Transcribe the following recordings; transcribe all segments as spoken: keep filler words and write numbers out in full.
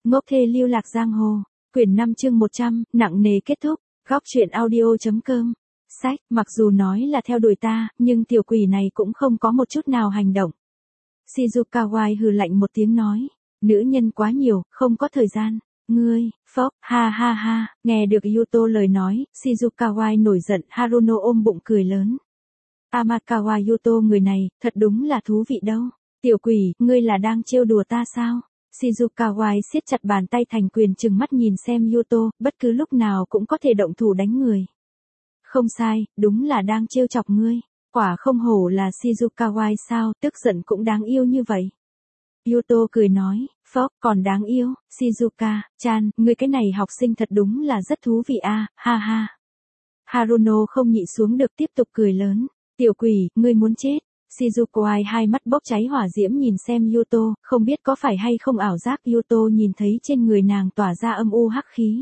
Ngốc thê lưu lạc giang hồ. Quyển năm chương một trăm, nặng nề kết thúc. Góc truyện audio.com. Sách, mặc dù nói là theo đuổi ta, nhưng tiểu quỷ này cũng không có một chút nào hành động. Shizukawai hừ lạnh một tiếng nói. Nữ nhân quá nhiều, không có thời gian. Ngươi, phốc, ha ha ha, nghe được Yuto lời nói, Shizukawai nổi giận, Haruno ôm bụng cười lớn. Amakawa Yuto người này, thật đúng là thú vị đâu. Tiểu quỷ, ngươi là đang trêu đùa ta sao? Shizukawai siết chặt bàn tay thành quyền trừng mắt nhìn xem Yuto, bất cứ lúc nào cũng có thể động thủ đánh người. Không sai, đúng là đang trêu chọc ngươi. Quả không hổ là Shizukawai sao, tức giận cũng đáng yêu như vậy. Yuto cười nói, phốc, còn đáng yêu, Shizuka-chan, ngươi cái này học sinh thật đúng là rất thú vị a, ha ha. Haruno không nhịn xuống được tiếp tục cười lớn, tiểu quỷ, ngươi muốn chết. Shizukawai hai mắt bốc cháy hỏa diễm nhìn xem Yuto, không biết có phải hay không ảo giác Yuto nhìn thấy trên người nàng tỏa ra âm u hắc khí.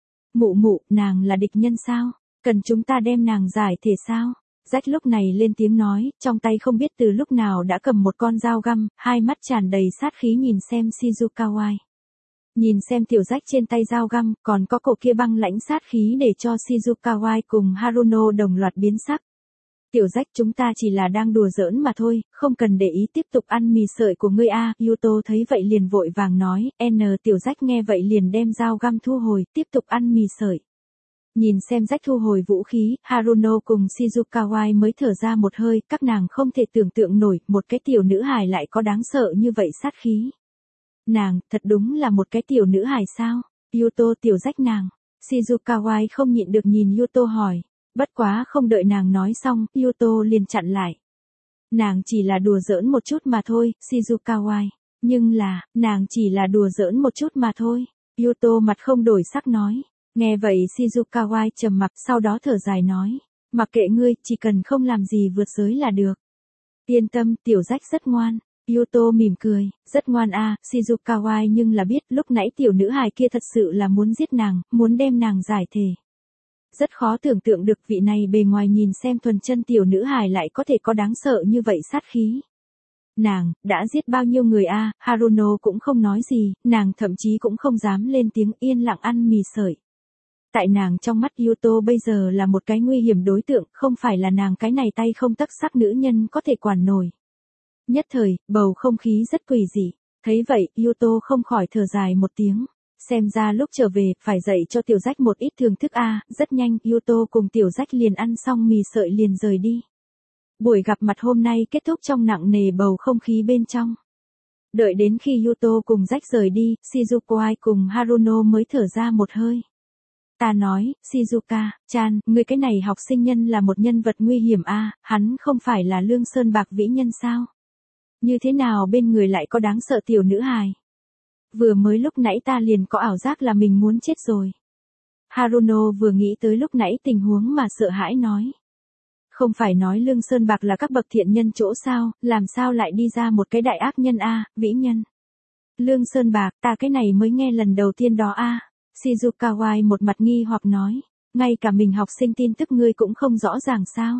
Mụ mụ, nàng là địch nhân sao? Cần chúng ta đem nàng giải thể sao? Rách lúc này lên tiếng nói, trong tay không biết từ lúc nào đã cầm một con dao găm, hai mắt tràn đầy sát khí nhìn xem Shizukawai. Nhìn xem tiểu rách trên tay dao găm, còn có cổ kia băng lãnh sát khí để cho Shizukawai cùng Haruno đồng loạt biến sắc. Tiểu rách chúng ta chỉ là đang đùa giỡn mà thôi, không cần để ý tiếp tục ăn mì sợi của ngươi a. Yuto thấy vậy liền vội vàng nói, N tiểu rách nghe vậy liền đem dao găm thu hồi, tiếp tục ăn mì sợi. Nhìn xem rách thu hồi vũ khí, Haruno cùng Shizukawai mới thở ra một hơi, các nàng không thể tưởng tượng nổi, một cái tiểu nữ hài lại có đáng sợ như vậy sát khí. Nàng, thật đúng là một cái tiểu nữ hài sao? Yuto tiểu rách nàng. Shizukawai không nhịn được nhìn Yuto hỏi. Bất quá không đợi nàng nói xong, Yuto liền chặn lại. Nàng chỉ là đùa giỡn một chút mà thôi, Shizukawai. Nhưng là, nàng chỉ là đùa giỡn một chút mà thôi. Yuto mặt không đổi sắc nói. Nghe vậy Shizukawai trầm mặc sau đó thở dài nói. Mặc kệ ngươi, chỉ cần không làm gì vượt giới là được. Yên tâm, tiểu rách rất ngoan. Yuto mỉm cười, rất ngoan a. À, Shizukawai nhưng là biết lúc nãy tiểu nữ hài kia thật sự là muốn giết nàng, muốn đem nàng giải thể. Rất khó tưởng tượng được vị này bề ngoài nhìn xem thuần chân tiểu nữ hài lại có thể có đáng sợ như vậy sát khí. Nàng, đã giết bao nhiêu người a? À, Haruno cũng không nói gì, nàng thậm chí cũng không dám lên tiếng, yên lặng ăn mì sợi. Tại nàng trong mắt Yuto bây giờ là một cái nguy hiểm đối tượng, không phải là nàng cái này tay không tấc sắc nữ nhân có thể quản nổi. Nhất thời, bầu không khí rất quỷ dị. Thấy vậy, Yuto không khỏi thở dài một tiếng. Xem ra lúc trở về, phải dạy cho tiểu rách một ít thưởng thức a. À, rất nhanh, Yuto cùng tiểu rách liền ăn xong mì sợi liền rời đi. Buổi gặp mặt hôm nay kết thúc trong nặng nề bầu không khí bên trong. Đợi đến khi Yuto cùng rách rời đi, Shizukawai cùng Haruno mới thở ra một hơi. Ta nói, Shizuka-chan, người cái này học sinh nhân là một nhân vật nguy hiểm a. À, hắn không phải là Lương Sơn Bạc vĩ nhân sao? Như thế nào bên người lại có đáng sợ tiểu nữ hài? Vừa mới lúc nãy ta liền có ảo giác là mình muốn chết rồi. Haruno vừa nghĩ tới lúc nãy tình huống mà sợ hãi nói. Không phải nói Lương Sơn Bạc là các bậc thiện nhân chỗ sao, làm sao lại đi ra một cái đại ác nhân a, à, vĩ nhân. Lương Sơn Bạc, ta cái này mới nghe lần đầu tiên đó a. À. Shizukawai một mặt nghi hoặc nói, ngay cả mình học sinh tin tức ngươi cũng không rõ ràng sao.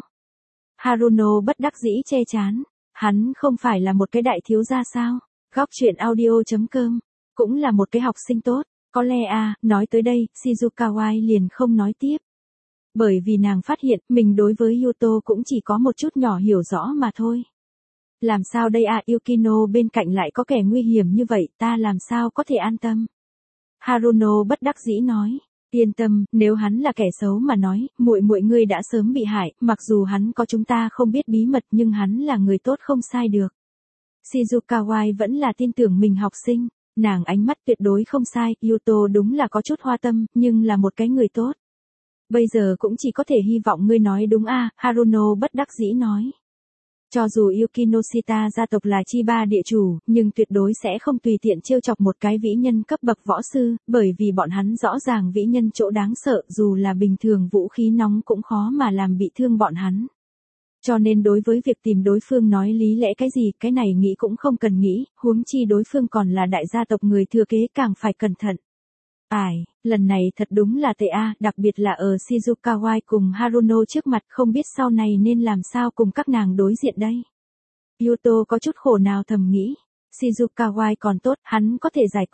Haruno bất đắc dĩ che chán, hắn không phải là một cái đại thiếu gia sao. Góc truyện audio.com, cũng là một cái học sinh tốt, có lẽ à, nói tới đây, Shizukawai liền không nói tiếp. Bởi vì nàng phát hiện, mình đối với Yuto cũng chỉ có một chút nhỏ hiểu rõ mà thôi. Làm sao đây à, Yukino bên cạnh lại có kẻ nguy hiểm như vậy, ta làm sao có thể an tâm. Haruno bất đắc dĩ nói, yên tâm, nếu hắn là kẻ xấu mà nói, muội muội ngươi đã sớm bị hại, mặc dù hắn có chúng ta không biết bí mật nhưng hắn là người tốt không sai được. Shizukawai vẫn là tin tưởng mình học sinh, nàng ánh mắt tuyệt đối không sai, Yuto đúng là có chút hoa tâm, nhưng là một cái người tốt. Bây giờ cũng chỉ có thể hy vọng ngươi nói đúng a. À, Haruno bất đắc dĩ nói. Cho dù Yukinoshita gia tộc là Chiba địa chủ, nhưng tuyệt đối sẽ không tùy tiện trêu chọc một cái vĩ nhân cấp bậc võ sư, bởi vì bọn hắn rõ ràng vĩ nhân chỗ đáng sợ dù là bình thường vũ khí nóng cũng khó mà làm bị thương bọn hắn. Cho nên đối với việc tìm đối phương nói lý lẽ cái gì, cái này nghĩ cũng không cần nghĩ, huống chi đối phương còn là đại gia tộc người thừa kế càng phải cẩn thận. Ải, lần này thật đúng là tệ a, đặc biệt là ở Shizukawai cùng Haruno trước mặt, không biết sau này nên làm sao cùng các nàng đối diện đây. Yuto có chút khổ nào thầm nghĩ, Shizukawai còn tốt, hắn có thể giải quyết,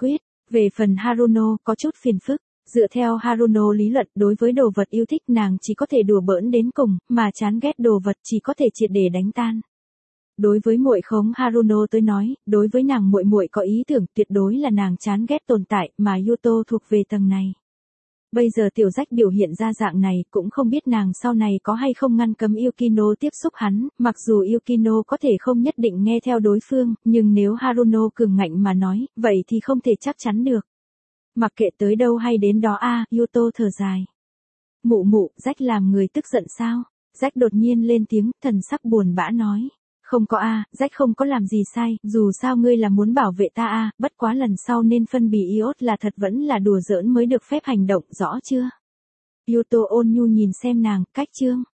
Về phần Haruno có chút phiền phức, dựa theo Haruno lý luận đối với đồ vật yêu thích nàng chỉ có thể đùa bỡn đến cùng, mà chán ghét đồ vật chỉ có thể triệt để đánh tan. Đối với muội khống Haruno tới nói, đối với nàng muội muội có ý tưởng tuyệt đối là nàng chán ghét tồn tại mà Yuto thuộc về tầng này. Bây giờ tiểu rách biểu hiện ra dạng này cũng không biết nàng sau này có hay không ngăn cấm Yukino tiếp xúc hắn, mặc dù Yukino có thể không nhất định nghe theo đối phương, nhưng nếu Haruno cường ngạnh mà nói, vậy thì không thể chắc chắn được. Mặc kệ tới đâu hay đến đó a, Yuto thở dài. Mụ mụ, rách làm người tức giận sao? Rách đột nhiên lên tiếng, thần sắc buồn bã nói. Không có a, rách không có làm gì sai, dù sao ngươi là muốn bảo vệ ta a, bất quá lần sau nên phân bì iốt là thật vẫn là đùa giỡn mới được phép hành động, rõ chưa? Yuto ôn nhu nhìn xem nàng, cách chương.